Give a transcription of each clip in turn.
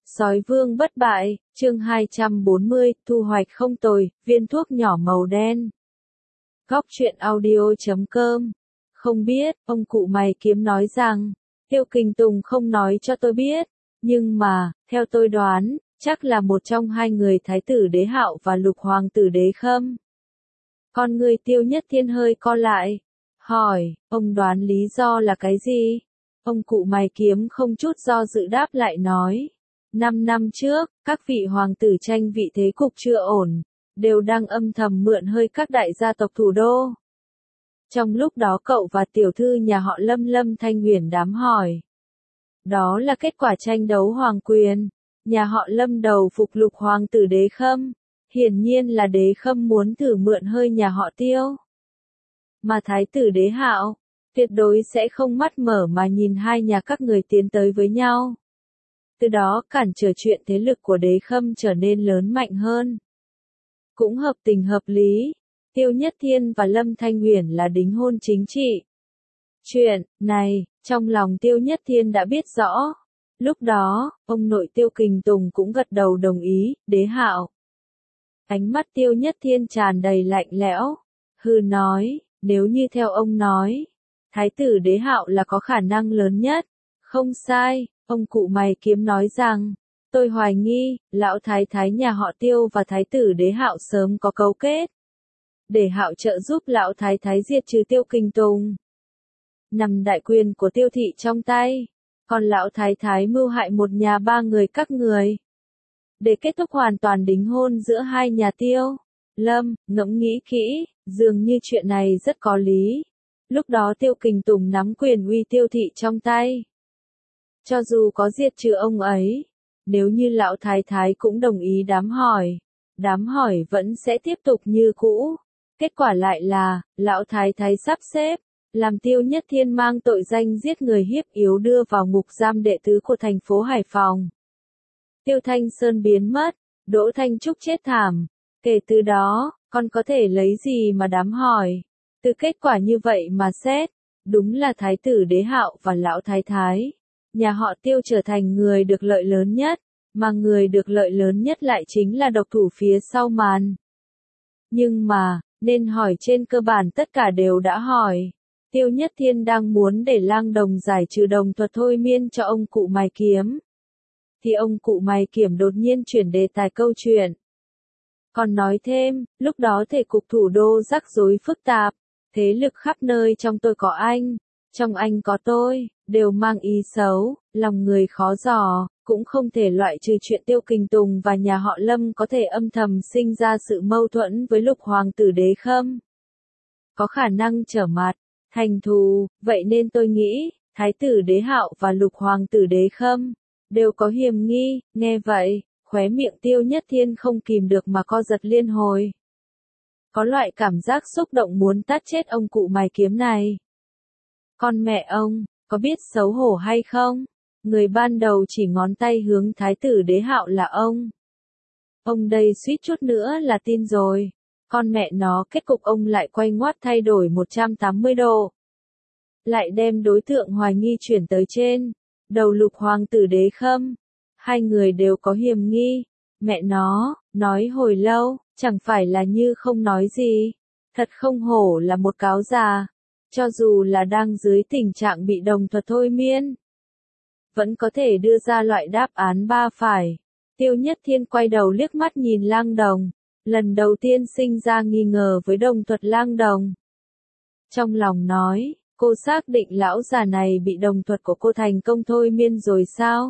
Sói vương bất bại, chương 240, thu hoạch không tồi, viên thuốc nhỏ màu đen. Góc truyện audio.com. Không biết, ông cụ mày kiếm nói rằng, Tiêu Kình Tùng không nói cho tôi biết, nhưng mà, theo tôi đoán, chắc là một trong hai người Thái tử Đế Hạo và Lục Hoàng tử Đế Khâm. Con người Tiêu Nhất Thiên hơi co lại, hỏi, ông đoán lý do là cái gì? Ông cụ mày kiếm không chút do dự đáp lại nói. 5 năm trước, các vị hoàng tử tranh vị thế cục chưa ổn, đều đang âm thầm mượn hơi các đại gia tộc thủ đô. Trong lúc đó cậu và tiểu thư nhà họ Lâm Lâm Thanh Huyền đám hỏi. Đó là kết quả tranh đấu hoàng quyền. Nhà họ Lâm đầu phục Lục Hoàng tử Đế Khâm. Hiển nhiên là Đế Khâm muốn thử mượn hơi nhà họ Tiêu. Mà Thái tử Đế Hạo, tuyệt đối sẽ không mắt mở mà nhìn hai nhà các người tiến tới với nhau. Từ đó cản trở chuyện thế lực của Đế Khâm trở nên lớn mạnh hơn. Cũng hợp tình hợp lý, Tiêu Nhất Thiên và Lâm Thanh Huyền là đính hôn chính trị. Chuyện này, trong lòng Tiêu Nhất Thiên đã biết rõ. Lúc đó, ông nội Tiêu Kình Tùng cũng gật đầu đồng ý, Đế Hạo. Ánh mắt Tiêu Nhất Thiên tràn đầy lạnh lẽo, hừ nói, nếu như theo ông nói, Thái tử Đế Hạo là có khả năng lớn nhất. Không sai, ông cụ mày kiếm nói rằng, tôi hoài nghi, lão thái thái nhà họ Tiêu và Thái tử Đế Hạo sớm có cấu kết. Để Hạo trợ giúp lão thái thái diệt trừ Tiêu Kình Tùng. Nằm đại quyền của Tiêu thị trong tay, còn lão thái thái mưu hại một nhà ba người các người. Để kết thúc hoàn toàn đính hôn giữa hai nhà Tiêu, Lâm, ngẫm nghĩ kỹ, dường như chuyện này rất có lý. Lúc đó Tiêu Kình Tùng nắm quyền uy Tiêu thị trong tay. Cho dù có diệt trừ ông ấy, nếu như lão thái thái cũng đồng ý đám hỏi vẫn sẽ tiếp tục như cũ. Kết quả lại là, lão thái thái sắp xếp, làm Tiêu Nhất Thiên mang tội danh giết người hiếp yếu đưa vào ngục giam đệ tứ của thành phố Hải Phòng. Tiêu Thanh Sơn biến mất, Đỗ Thanh Trúc chết thảm. Kể từ đó, con có thể lấy gì mà đám hỏi? Từ kết quả như vậy mà xét, đúng là Thái tử Đế Hạo và lão thái thái. Nhà họ Tiêu trở thành người được lợi lớn nhất, mà người được lợi lớn nhất lại chính là độc thủ phía sau màn. Nhưng mà, nên hỏi trên cơ bản tất cả đều đã hỏi. Tiêu Nhất Thiên đang muốn để Lang Đồng giải trừ đồng thuật thôi miên cho ông cụ mày kiếm. Thì ông cụ mày kiểm đột nhiên chuyển đề tài câu chuyện. Còn nói thêm, lúc đó thể cục thủ đô rắc rối phức tạp, thế lực khắp nơi trong tôi có anh, trong anh có tôi, đều mang ý xấu, lòng người khó dò, cũng không thể loại trừ chuyện Tiêu Kình Tùng và nhà họ Lâm có thể âm thầm sinh ra sự mâu thuẫn với Lục Hoàng tử Đế Khâm. Có khả năng trở mặt, thành thù, vậy nên tôi nghĩ, Thái tử Đế Hạo và Lục Hoàng tử Đế Khâm đều có hiềm nghi. Nghe vậy, khóe miệng Tiêu Nhất Thiên không kìm được mà co giật liên hồi. Có loại cảm giác xúc động muốn tát chết ông cụ mày kiếm này. Con mẹ ông, có biết xấu hổ hay không? Người ban đầu chỉ ngón tay hướng Thái tử Đế Hạo là ông. Ông đây suýt chút nữa là tin rồi. Con mẹ nó, kết cục ông lại quay ngoắt thay đổi 180 độ. Lại đem đối tượng hoài nghi chuyển tới trên đầu Lục Hoàng tử Đế Khâm. Hai người đều có hiềm nghi. Mẹ nó, nói hồi lâu, chẳng phải là như không nói gì. Thật không hổ là một cáo già. Cho dù là đang dưới tình trạng bị đồng thuật thôi miên, vẫn có thể đưa ra loại đáp án ba phải. Tiêu Nhất Thiên quay đầu liếc mắt nhìn Lang Đồng, lần đầu tiên sinh ra nghi ngờ với đồng thuật Lang Đồng. Trong lòng nói, cô xác định lão già này bị đồng thuật của cô thành công thôi miên rồi sao?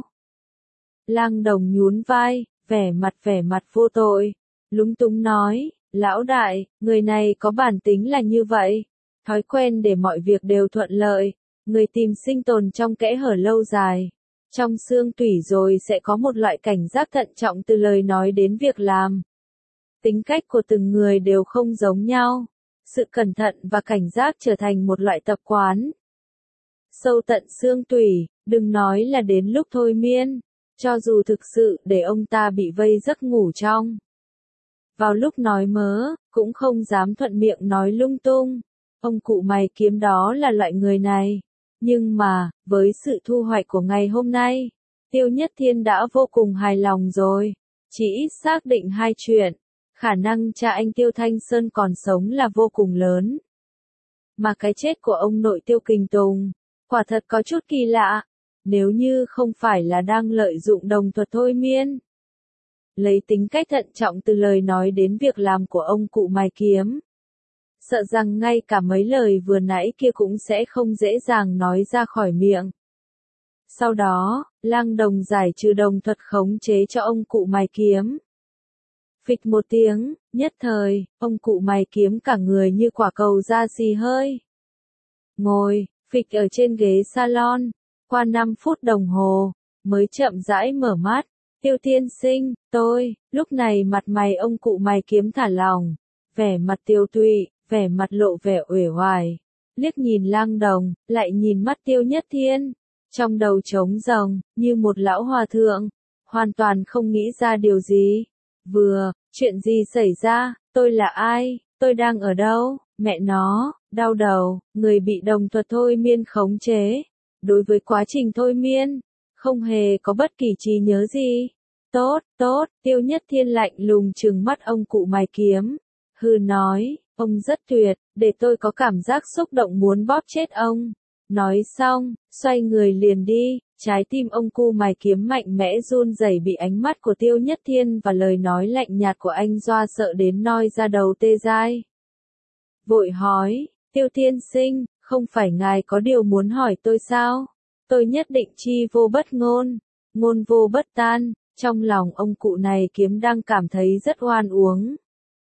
Lang Đồng nhún vai, vẻ mặt vô tội, lúng túng nói, lão đại, người này có bản tính là như vậy. Thói quen để mọi việc đều thuận lợi, người tìm sinh tồn trong kẽ hở lâu dài. Trong xương tủy rồi sẽ có một loại cảnh giác thận trọng từ lời nói đến việc làm. Tính cách của từng người đều không giống nhau. Sự cẩn thận và cảnh giác trở thành một loại tập quán. Sâu tận xương tủy, đừng nói là đến lúc thôi miên, cho dù thực sự để ông ta bị vây giấc ngủ trong. Vào lúc nói mớ, cũng không dám thuận miệng nói lung tung. Ông cụ mày kiếm đó là loại người này. Nhưng mà, với sự thu hoạch của ngày hôm nay, Tiêu Nhất Thiên đã vô cùng hài lòng rồi. Chỉ ít xác định hai chuyện. Khả năng cha anh Tiêu Thanh Sơn còn sống là vô cùng lớn. Mà cái chết của ông nội Tiêu Kình Tùng, quả thật có chút kỳ lạ. Nếu như không phải là đang lợi dụng đồng thuật thôi miên. Lấy tính cách thận trọng từ lời nói đến việc làm của ông cụ Mai Kiếm. Sợ rằng ngay cả mấy lời vừa nãy kia cũng sẽ không dễ dàng nói ra khỏi miệng. Sau đó, Lang Đồng giải trừ đồng thuật khống chế cho ông cụ Mai Kiếm. Phịch một tiếng, nhất thời, ông cụ Mai Kiếm cả người như quả cầu ra xì hơi. Ngồi, phịch ở trên ghế salon, qua 5 phút đồng hồ, mới chậm rãi mở mắt. Tiêu tiên sinh, lúc này mặt mày ông cụ Mai Kiếm thả lỏng, vẻ mặt tiêu tụy, vẻ mặt lộ vẻ uể oải, liếc nhìn Lang Đồng, lại nhìn mắt Tiêu Nhất Thiên, trong đầu trống rỗng, như một lão hòa thượng, hoàn toàn không nghĩ ra điều gì. Chuyện gì xảy ra, tôi là ai, tôi đang ở đâu, mẹ nó, đau đầu, người bị đồng thuật thôi miên khống chế. Đối với quá trình thôi miên, không hề có bất kỳ trí nhớ gì. Tốt, Tiêu Nhất Thiên lạnh lùng trừng mắt ông cụ Mai Kiếm. Hừ nói, ông rất tuyệt, để tôi có cảm giác xúc động muốn bóp chết ông. Nói xong, xoay người liền đi, trái tim ông cụ Mai Kiếm mạnh mẽ run rẩy bị ánh mắt của Tiêu Nhất Thiên và lời nói lạnh nhạt của anh dọa sợ đến noi ra đầu tê dai. Vội hỏi, Tiêu tiên sinh, không phải ngài có điều muốn hỏi tôi sao? Tôi nhất định chi vô bất ngôn, ngôn vô bất tan. Trong lòng ông cụ này Kiếm đang cảm thấy rất oan uống.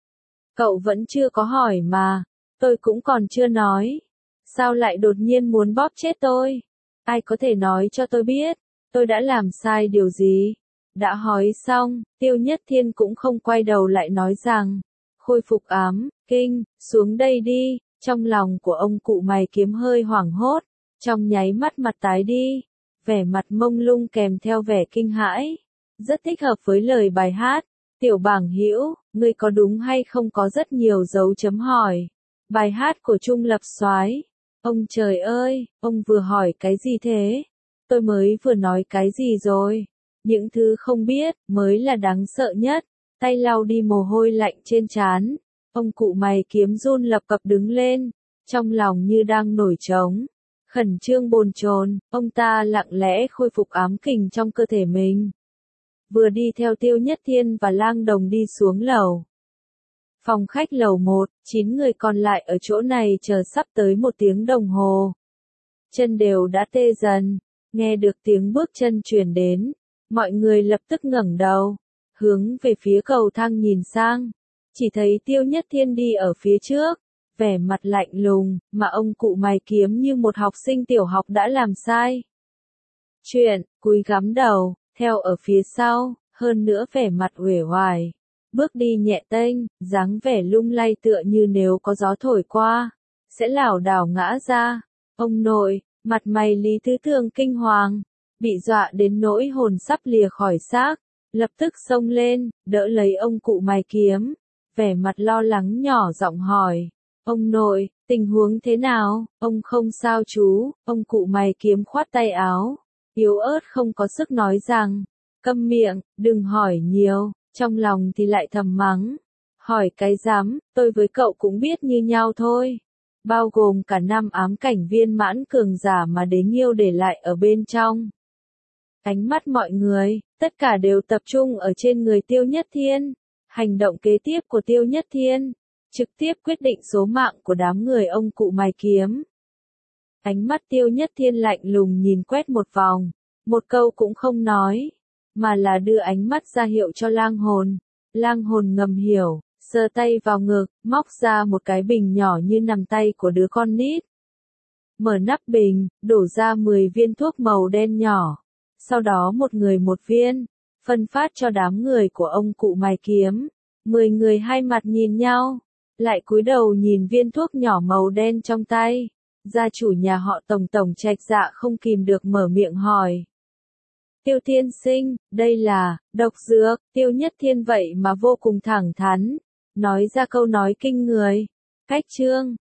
Cậu vẫn chưa có hỏi mà, tôi cũng còn chưa nói. Sao lại đột nhiên muốn bóp chết tôi? Ai có thể nói cho tôi biết, tôi đã làm sai điều gì? Đã hỏi xong, Tiêu Nhất Thiên cũng không quay đầu lại nói rằng, khôi phục ám, kinh, xuống đây đi. Trong lòng của ông cụ Mai Kiếm hơi hoảng hốt, trong nháy mắt mặt tái đi, vẻ mặt mông lung kèm theo vẻ kinh hãi. Rất thích hợp với lời bài hát. Tiểu Bảng Hữu, ngươi có đúng hay không có rất nhiều dấu chấm hỏi. Bài hát của Trung Lập Soái. Ông trời ơi, ông vừa hỏi cái gì thế? Tôi mới vừa nói cái gì rồi? Những thứ không biết mới là đáng sợ nhất. Tay lau đi mồ hôi lạnh trên trán. Ông cụ Mai Kiếm run lập cập đứng lên, trong lòng như đang nổi trống. Khẩn trương bồn chồn, ông ta lặng lẽ khôi phục ám kình trong cơ thể mình. Vừa đi theo Tiêu Nhất Thiên và Lang Đồng đi xuống lầu. Phòng khách lầu 1, 9 người còn lại ở chỗ này chờ sắp tới 1 tiếng đồng hồ. Chân đều đã tê dần, nghe được tiếng bước chân truyền đến, mọi người lập tức ngẩng đầu, hướng về phía cầu thang nhìn sang, chỉ thấy Tiêu Nhất Thiên đi ở phía trước, vẻ mặt lạnh lùng, mà ông cụ Mai Kiếm như một học sinh tiểu học đã làm sai chuyện, cúi gắm đầu, theo ở phía sau, hơn nữa vẻ mặt uể oải, bước đi nhẹ tênh, dáng vẻ lung lay tựa như nếu có gió thổi qua, sẽ lảo đảo ngã ra. Ông nội, mặt mày Lý Tứ Thường kinh hoàng, bị dọa đến nỗi hồn sắp lìa khỏi xác, lập tức xông lên, đỡ lấy ông cụ Mai Kiếm, vẻ mặt lo lắng nhỏ giọng hỏi, ông nội, tình huống thế nào? Ông không sao chú? Ông cụ Mai Kiếm khoát tay áo, yếu ớt không có sức nói rằng, câm miệng, đừng hỏi nhiều, trong lòng thì lại thầm mắng, hỏi cái dám, tôi với cậu cũng biết như nhau thôi, bao gồm cả 5 ám cảnh viên mãn cường giả mà Đế Nghiêu để lại ở bên trong. Ánh mắt mọi người, tất cả đều tập trung ở trên người Tiêu Nhất Thiên, hành động kế tiếp của Tiêu Nhất Thiên, trực tiếp quyết định số mạng của đám người ông cụ Mai Kiếm. Ánh mắt Tiêu Nhất Thiên lạnh lùng nhìn quét một vòng, một câu cũng không nói, mà là đưa ánh mắt ra hiệu cho Lang Hồn. Lang Hồn ngầm hiểu, giơ tay vào ngực, móc ra một cái bình nhỏ như nắm tay của đứa con nít. Mở nắp bình, đổ ra 10 viên thuốc màu đen nhỏ, sau đó một người một viên, phân phát cho đám người của ông cụ Mai Kiếm. 10 người hai mặt nhìn nhau, lại cúi đầu nhìn viên thuốc nhỏ màu đen trong tay. Gia chủ nhà họ Tổng Trạch Dạ không kìm được mở miệng hỏi. Tiêu tiên sinh, đây là độc dược. Tiêu Nhất Thiên vậy mà vô cùng thẳng thắn, nói ra câu nói kinh người. Cách chương